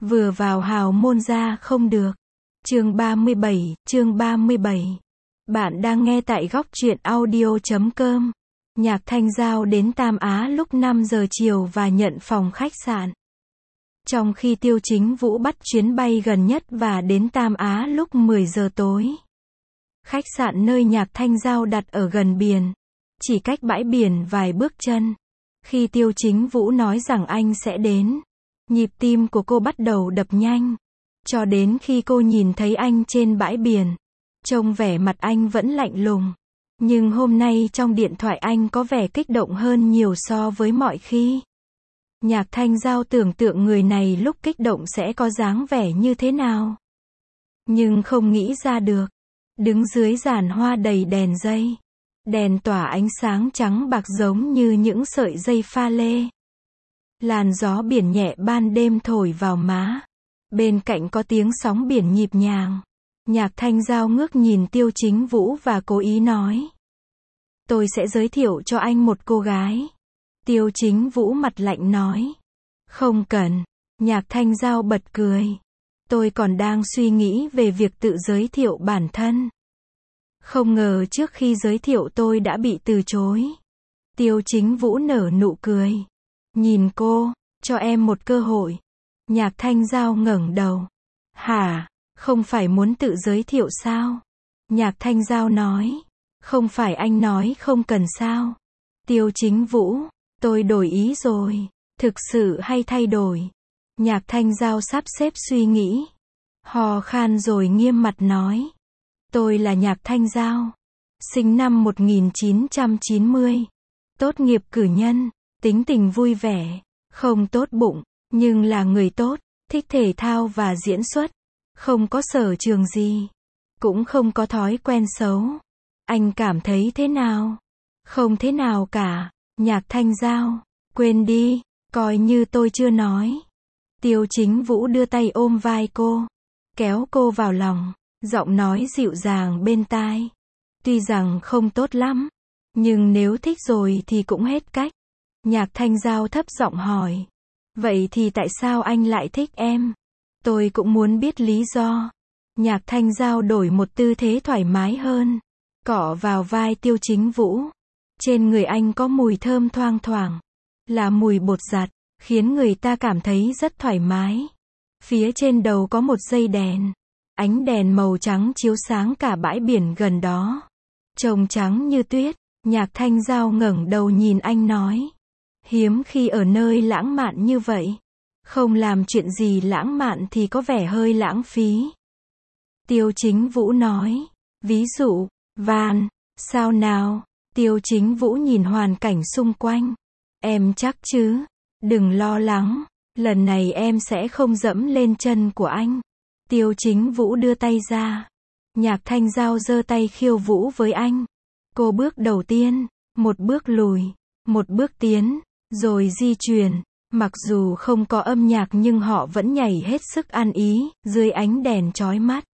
Vừa vào hào môn ra không được. Chương 37. Bạn đang nghe tại góc truyện audio.com. Nhạc Thanh Giao đến Tam Á lúc 5 giờ chiều và nhận phòng khách sạn. Trong khi Tiêu Chính Vũ bắt chuyến bay gần nhất và đến Tam Á lúc 10 giờ tối. Khách sạn nơi Nhạc Thanh Giao đặt ở gần biển, chỉ cách bãi biển vài bước chân. Khi Tiêu Chính Vũ nói rằng anh sẽ đến, nhịp tim của cô bắt đầu đập nhanh. Cho đến khi cô nhìn thấy anh trên bãi biển. Trông vẻ mặt anh vẫn lạnh lùng. Nhưng hôm nay trong điện thoại anh có vẻ kích động hơn nhiều so với mọi khi. Nhạc Thanh Giao tưởng tượng người này lúc kích động sẽ có dáng vẻ như thế nào. Nhưng không nghĩ ra được. Đứng dưới giàn hoa đầy đèn dây. Đèn tỏa ánh sáng trắng bạc giống như những sợi dây pha lê. Làn gió biển nhẹ ban đêm thổi vào má. Bên cạnh có tiếng sóng biển nhịp nhàng. Nhạc Thanh Giao ngước nhìn Tiêu Chính Vũ và cố ý nói. Tôi sẽ giới thiệu cho anh một cô gái. Tiêu Chính Vũ mặt lạnh nói. Không cần. Nhạc Thanh Giao bật cười. Tôi còn đang suy nghĩ về việc tự giới thiệu bản thân. Không ngờ trước khi giới thiệu tôi đã bị từ chối. Tiêu Chính Vũ nở nụ cười. Nhìn cô, cho em một cơ hội. Nhạc Thanh Giao ngẩng đầu. Hả, không phải muốn tự giới thiệu sao? Nhạc Thanh Giao nói. Không phải anh nói không cần sao? Tiêu Chính Vũ, tôi đổi ý rồi. Thực sự hay thay đổi? Nhạc Thanh Giao sắp xếp suy nghĩ. Hò khan rồi nghiêm mặt nói. Tôi là Nhạc Thanh Giao. Sinh năm 1990. Tốt nghiệp cử nhân. Tính tình vui vẻ. Không tốt bụng. Nhưng là người tốt. Thích thể thao và diễn xuất. Không có sở trường gì. Cũng không có thói quen xấu. Anh cảm thấy thế nào? Không thế nào cả. Nhạc Thanh Giao. Quên đi. Coi như tôi chưa nói. Tiêu Chính Vũ đưa tay ôm vai cô. Kéo cô vào lòng. Giọng nói dịu dàng bên tai. Tuy rằng không tốt lắm. Nhưng nếu thích rồi thì cũng hết cách. Nhạc Thanh Giao thấp giọng hỏi. Vậy thì tại sao anh lại thích em? Tôi cũng muốn biết lý do. Nhạc Thanh Giao đổi một tư thế thoải mái hơn. Cọ vào vai Tiêu Chính Vũ. Trên người anh có mùi thơm thoang thoảng. Là mùi bột giặt. Khiến người ta cảm thấy rất thoải mái. Phía trên đầu có một dây đèn. Ánh đèn màu trắng chiếu sáng cả bãi biển gần đó. Trông trắng như tuyết. Nhạc Thanh Giao ngẩng đầu nhìn anh nói. Hiếm khi ở nơi lãng mạn như vậy. Không làm chuyện gì lãng mạn thì có vẻ hơi lãng phí. Tiêu Chính Vũ nói. Ví dụ, Van, sao nào? Tiêu Chính Vũ nhìn hoàn cảnh xung quanh. Em chắc chứ? Đừng lo lắng. Lần này em sẽ không dẫm lên chân của anh. Tiêu Chính Vũ đưa tay ra. Nhạc Thanh Giao giơ tay khiêu vũ với anh. Cô bước đầu tiên. Một bước lùi. Một bước tiến. Rồi di chuyển. Mặc dù không có âm nhạc nhưng họ vẫn nhảy hết sức ăn ý, dưới ánh đèn chói mắt.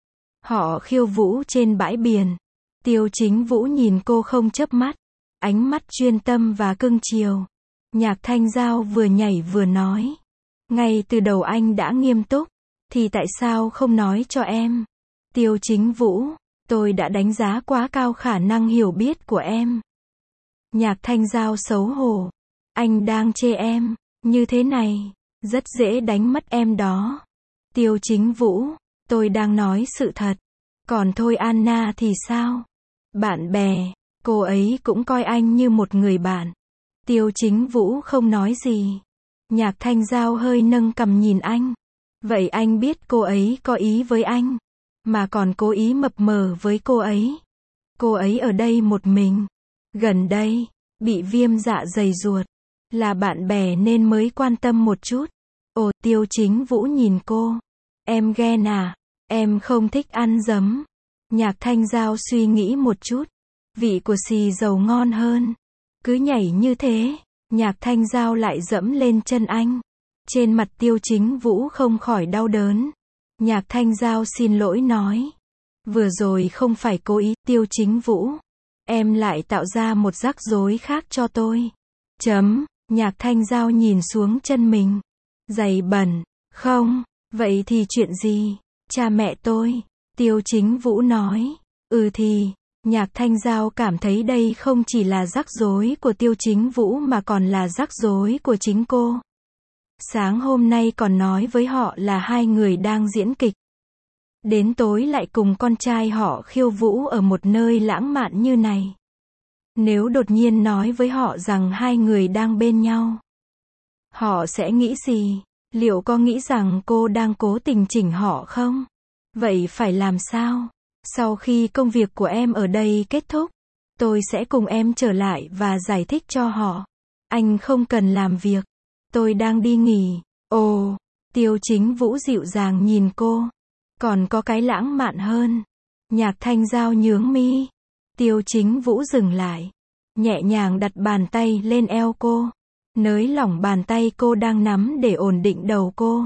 Họ khiêu vũ trên bãi biển. Tiêu Chính Vũ nhìn cô không chớp mắt. Ánh mắt chuyên tâm và cưng chiều. Nhạc Thanh Giao vừa nhảy vừa nói. Ngay từ đầu anh đã nghiêm túc. Thì tại sao không nói cho em? Tiêu Chính Vũ, tôi đã đánh giá quá cao khả năng hiểu biết của em. Nhạc Thanh Giao xấu hổ. Anh đang chê em. Như thế này. Rất dễ đánh mất em đó. Tiêu Chính Vũ, tôi đang nói sự thật. Còn thôi Anna thì sao? Bạn bè, cô ấy cũng coi anh như một người bạn. Tiêu Chính Vũ không nói gì. Nhạc Thanh Giao hơi nâng cằm nhìn anh. Vậy anh biết cô ấy có ý với anh. Mà còn cố ý mập mờ với cô ấy. Cô ấy ở đây một mình. Gần đây, bị viêm dạ dày ruột. Là bạn bè nên mới quan tâm một chút. Ồ, Tiêu Chính Vũ nhìn cô. Em ghen à? Em không thích ăn giấm. Nhạc Thanh Giao suy nghĩ một chút. Vị của xì dầu ngon hơn. Cứ nhảy như thế. Nhạc Thanh Giao lại dẫm lên chân anh. Trên mặt Tiêu Chính Vũ không khỏi đau đớn. Nhạc Thanh Giao xin lỗi nói. Vừa rồi không phải cố ý. Tiêu Chính Vũ. Em lại tạo ra một rắc rối khác cho tôi. Nhạc Thanh Giao nhìn xuống chân mình. Giày bẩn. Không, vậy thì chuyện gì? Cha mẹ tôi. Tiêu Chính Vũ nói. Thì, Nhạc Thanh Giao cảm thấy đây không chỉ là rắc rối của Tiêu Chính Vũ mà còn là rắc rối của chính cô. Sáng hôm nay còn nói với họ là hai người đang diễn kịch. Đến tối lại cùng con trai họ khiêu vũ ở một nơi lãng mạn như này. Nếu đột nhiên nói với họ rằng hai người đang bên nhau, họ sẽ nghĩ gì? Liệu có nghĩ rằng cô đang cố tình chỉnh họ không? Vậy phải làm sao? Sau khi công việc của em ở đây kết thúc, tôi sẽ cùng em trở lại và giải thích cho họ. Anh không cần làm việc. Tôi đang đi nghỉ. Ồ, Tiêu Chính Vũ dịu dàng nhìn cô. Còn có cái lãng mạn hơn. Nhạc Thanh Giao nhướng mi. Tiêu Chính Vũ dừng lại. Nhẹ nhàng đặt bàn tay lên eo cô. Nới lỏng bàn tay cô đang nắm để ổn định đầu cô.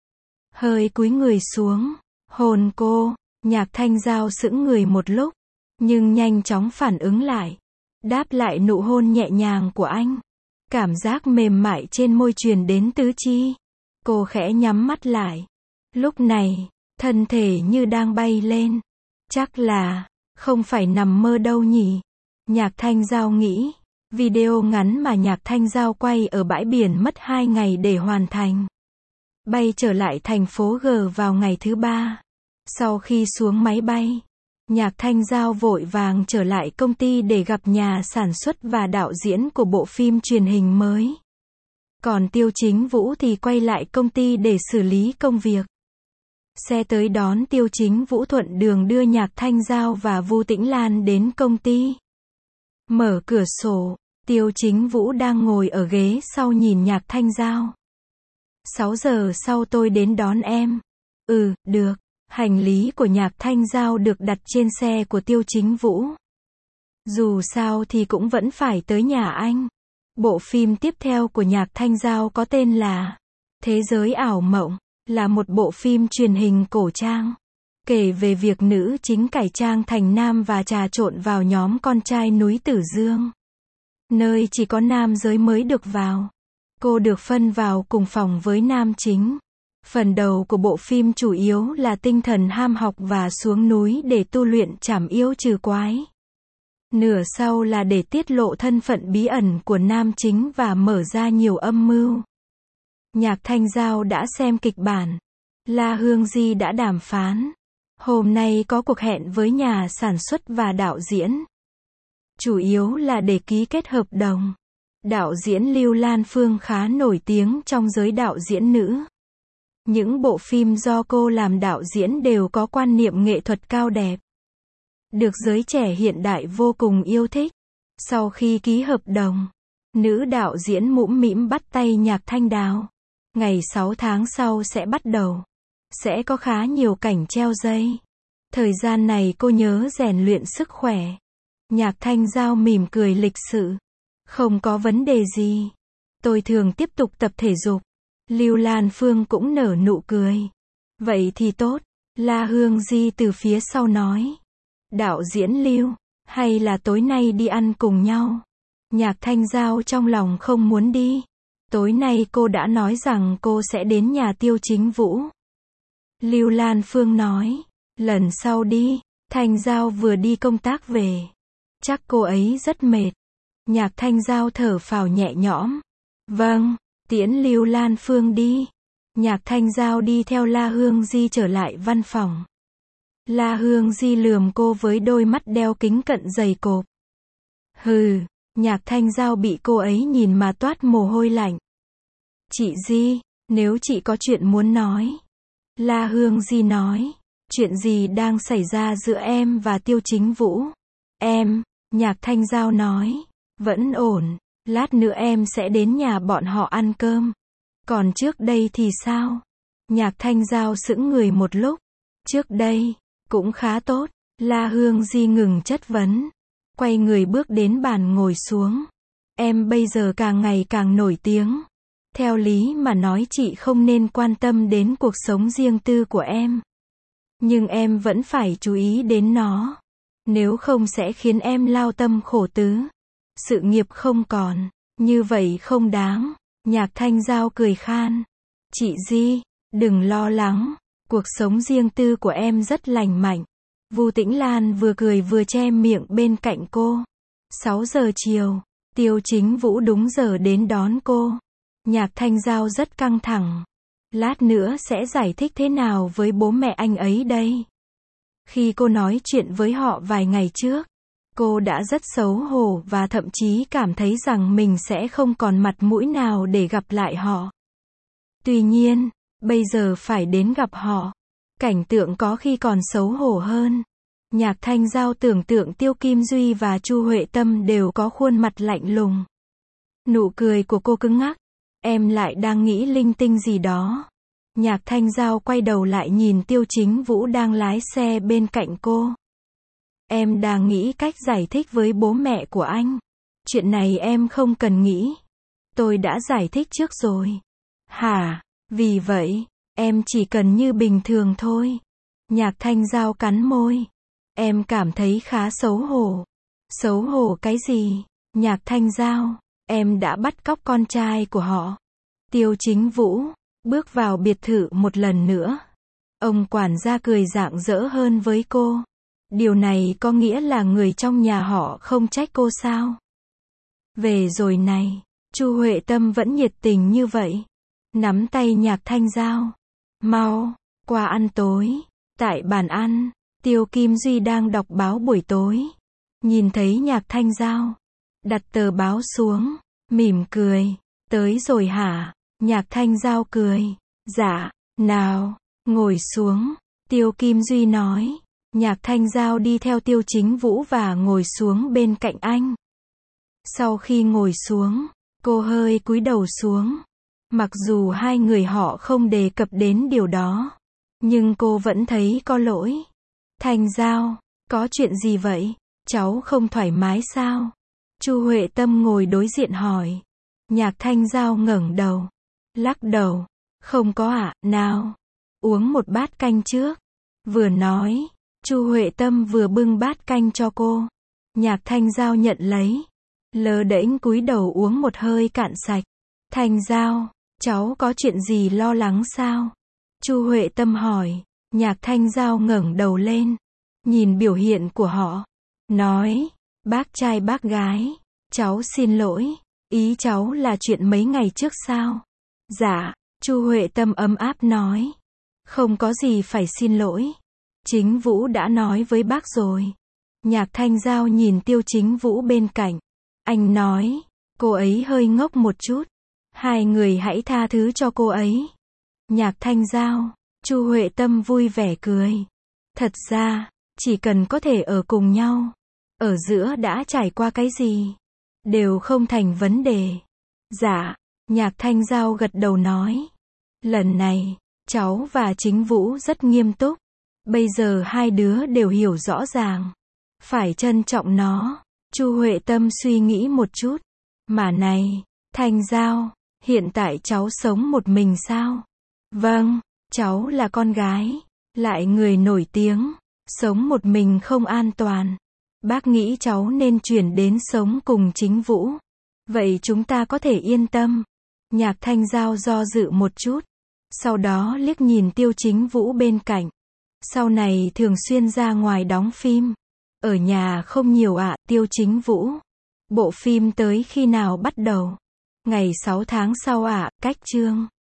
Hơi cúi người xuống. Hôn cô. Nhạc Thanh Giao sững người một lúc. Nhưng nhanh chóng phản ứng lại. Đáp lại nụ hôn nhẹ nhàng của anh. Cảm giác mềm mại trên môi truyền đến tứ chi. Cô khẽ nhắm mắt lại. Lúc này, thân thể như đang bay lên. Chắc là, không phải nằm mơ đâu nhỉ? Nhạc Thanh Giao nghĩ. Video ngắn mà Nhạc Thanh Giao quay ở bãi biển mất 2 ngày để hoàn thành. Bay trở lại thành phố G vào ngày thứ 3. Sau khi xuống máy bay, Nhạc Thanh Giao vội vàng trở lại công ty để gặp nhà sản xuất và đạo diễn của bộ phim truyền hình mới. Còn Tiêu Chính Vũ thì quay lại công ty để xử lý công việc. Xe tới đón Tiêu Chính Vũ thuận đường đưa Nhạc Thanh Giao và Vu Tĩnh Lan đến công ty. Mở cửa sổ, Tiêu Chính Vũ đang ngồi ở ghế sau nhìn Nhạc Thanh Giao. 6 giờ sau tôi đến đón em. Được. Hành lý của Nhạc Thanh Giao được đặt trên xe của Tiêu Chính Vũ. Dù sao thì cũng vẫn phải tới nhà anh. Bộ phim tiếp theo của Nhạc Thanh Giao có tên là Thế giới ảo mộng, là một bộ phim truyền hình cổ trang. Kể về việc nữ chính cải trang thành nam và trà trộn vào nhóm con trai núi Tử Dương. Nơi chỉ có nam giới mới được vào. Cô được phân vào cùng phòng với nam chính. Phần đầu của bộ phim chủ yếu là tinh thần ham học và xuống núi để tu luyện trảm yêu trừ quái. Nửa sau là để tiết lộ thân phận bí ẩn của nam chính và mở ra nhiều âm mưu. Nhạc Thanh Giao đã xem kịch bản. La Hương Di đã đàm phán. Hôm nay có cuộc hẹn với nhà sản xuất và đạo diễn. Chủ yếu là để ký kết hợp đồng. Đạo diễn Lưu Lan Phương khá nổi tiếng trong giới đạo diễn nữ. Những bộ phim do cô làm đạo diễn đều có quan niệm nghệ thuật cao đẹp. Được giới trẻ hiện đại vô cùng yêu thích. Sau khi ký hợp đồng, nữ đạo diễn mũm mĩm bắt tay Nhạc Thanh Đào. Ngày 6 tháng sau sẽ bắt đầu. Sẽ có khá nhiều cảnh treo dây. Thời gian này cô nhớ rèn luyện sức khỏe. Nhạc Thanh Giao mỉm cười lịch sự. Không có vấn đề gì. Tôi thường tiếp tục tập thể dục. Lưu Lan Phương cũng nở nụ cười. Vậy thì tốt. La Hương Di từ phía sau nói. Đạo diễn Lưu, hay là tối nay đi ăn cùng nhau? Nhạc Thanh Giao trong lòng không muốn đi. Tối nay cô đã nói rằng cô sẽ đến nhà Tiêu Chính Vũ. Lưu Lan Phương nói. Lần sau đi. Thanh Giao vừa đi công tác về. Chắc cô ấy rất mệt. Nhạc Thanh Giao thở phào nhẹ nhõm. Vâng. Tiễn Lưu Lan Phương đi. Nhạc Thanh Giao đi theo La Hương Di trở lại văn phòng. La Hương Di lườm cô với đôi mắt đeo kính cận dày cộp. Hừ, Nhạc Thanh Giao bị cô ấy nhìn mà toát mồ hôi lạnh. Chị Di, nếu chị có chuyện muốn nói. La Hương Di nói. Chuyện gì đang xảy ra giữa em và Tiêu Chính Vũ? Em, Nhạc Thanh Giao nói. Vẫn ổn. Lát nữa em sẽ đến nhà bọn họ ăn cơm. Còn trước đây thì sao? Nhạc Thanh Giao sững người một lúc. Trước đây, cũng khá tốt. La Hương Di ngừng chất vấn. Quay người bước đến bàn ngồi xuống. Em bây giờ càng ngày càng nổi tiếng. Theo lý mà nói chị không nên quan tâm đến cuộc sống riêng tư của em. Nhưng em vẫn phải chú ý đến nó. Nếu không sẽ khiến em lao tâm khổ tứ. Sự nghiệp không còn. Như vậy không đáng. Nhạc Thanh Giao cười khan. Chị Di, Đừng lo lắng, cuộc sống riêng tư của em rất lành mạnh. Vu Tĩnh Lan vừa cười vừa che miệng bên cạnh cô. 6 giờ chiều, Tiêu Chính Vũ đúng giờ đến đón cô. Nhạc Thanh Giao rất căng thẳng. Lát nữa sẽ giải thích thế nào với bố mẹ anh ấy đây? Khi cô nói chuyện với họ vài ngày trước, cô đã rất xấu hổ và thậm chí cảm thấy rằng mình sẽ không còn mặt mũi nào để gặp lại họ. Tuy nhiên, bây giờ phải đến gặp họ, cảnh tượng có khi còn xấu hổ hơn. Nhạc Thanh Giao tưởng tượng Tiêu Kim Duy và Chu Huệ Tâm đều có khuôn mặt lạnh lùng. Nụ cười của cô cứng ngắc. Em lại đang nghĩ linh tinh gì đó. Nhạc Thanh Giao quay đầu lại nhìn Tiêu Chính Vũ đang lái xe bên cạnh cô. Em đang nghĩ cách giải thích với bố mẹ của anh. Chuyện này em không cần nghĩ. Tôi đã giải thích trước rồi. Hả? Vì vậy, em chỉ cần như bình thường thôi. Nhạc Thanh Giao cắn môi. Em cảm thấy khá xấu hổ. Xấu hổ cái gì? Nhạc Thanh Giao, em đã bắt cóc con trai của họ. Tiêu Chính Vũ bước vào biệt thự một lần nữa. Ông quản gia cười rạng rỡ hơn với cô. Điều này có nghĩa là người trong nhà họ không trách cô sao? Về rồi này, Chu Huệ Tâm vẫn nhiệt tình như vậy. Nắm tay Nhạc Thanh Giao. Mau, qua ăn tối. Tại bàn ăn, Tiêu Kim Duy đang đọc báo buổi tối. Nhìn thấy Nhạc Thanh Giao, đặt tờ báo xuống, mỉm cười. Tới rồi hả? Nhạc Thanh Giao cười. Dạ, nào, ngồi xuống. Tiêu Kim Duy nói. Nhạc Thanh Giao đi theo Tiêu Chính Vũ và ngồi xuống bên cạnh anh. Sau khi ngồi xuống, cô hơi cúi đầu xuống. Mặc dù hai người họ không đề cập đến điều đó, nhưng cô vẫn thấy có lỗi. Thanh Giao, có chuyện gì vậy? Cháu không thoải mái sao? Chu Huệ Tâm ngồi đối diện hỏi. Nhạc Thanh Giao ngẩng đầu, lắc đầu. Không có ạ, nào, uống một bát canh trước. Vừa nói, Chu Huệ Tâm vừa bưng bát canh cho cô. Nhạc Thanh Giao nhận lấy, lơ đễnh cúi đầu uống một hơi cạn sạch. Thanh Giao, cháu có chuyện gì lo lắng sao? Chu Huệ Tâm hỏi. Nhạc Thanh Giao ngẩng đầu lên, nhìn biểu hiện của họ, nói, bác trai bác gái, cháu xin lỗi, ý cháu là chuyện mấy ngày trước sao? Dạ, Chu Huệ Tâm ấm áp nói, không có gì phải xin lỗi. Chính Vũ đã nói với bác rồi. Nhạc Thanh Giao nhìn Tiêu Chính Vũ bên cạnh. Anh nói, cô ấy hơi ngốc một chút. Hai người hãy tha thứ cho cô ấy. Nhạc Thanh Giao, Chu Huệ Tâm vui vẻ cười. Thật ra, chỉ cần có thể ở cùng nhau, ở giữa đã trải qua cái gì, đều không thành vấn đề. Dạ, Nhạc Thanh Giao gật đầu nói. Lần này, cháu và Chính Vũ rất nghiêm túc. Bây giờ hai đứa đều hiểu rõ ràng. Phải trân trọng nó. Chu Huệ Tâm suy nghĩ một chút. Mà này, Thanh Giao, hiện tại cháu sống một mình sao? Vâng, cháu là con gái, lại người nổi tiếng, sống một mình không an toàn. Bác nghĩ cháu nên chuyển đến sống cùng Chính Vũ. Vậy chúng ta có thể yên tâm. Nhạc Thanh Giao do dự một chút, sau đó liếc nhìn Tiêu Chính Vũ bên cạnh. Sau này thường xuyên ra ngoài đóng phim. Ở nhà không nhiều ạ, Tiêu Chính Vũ. Bộ phim tới khi nào bắt đầu? Ngày 6 tháng sau ạ, cách chương.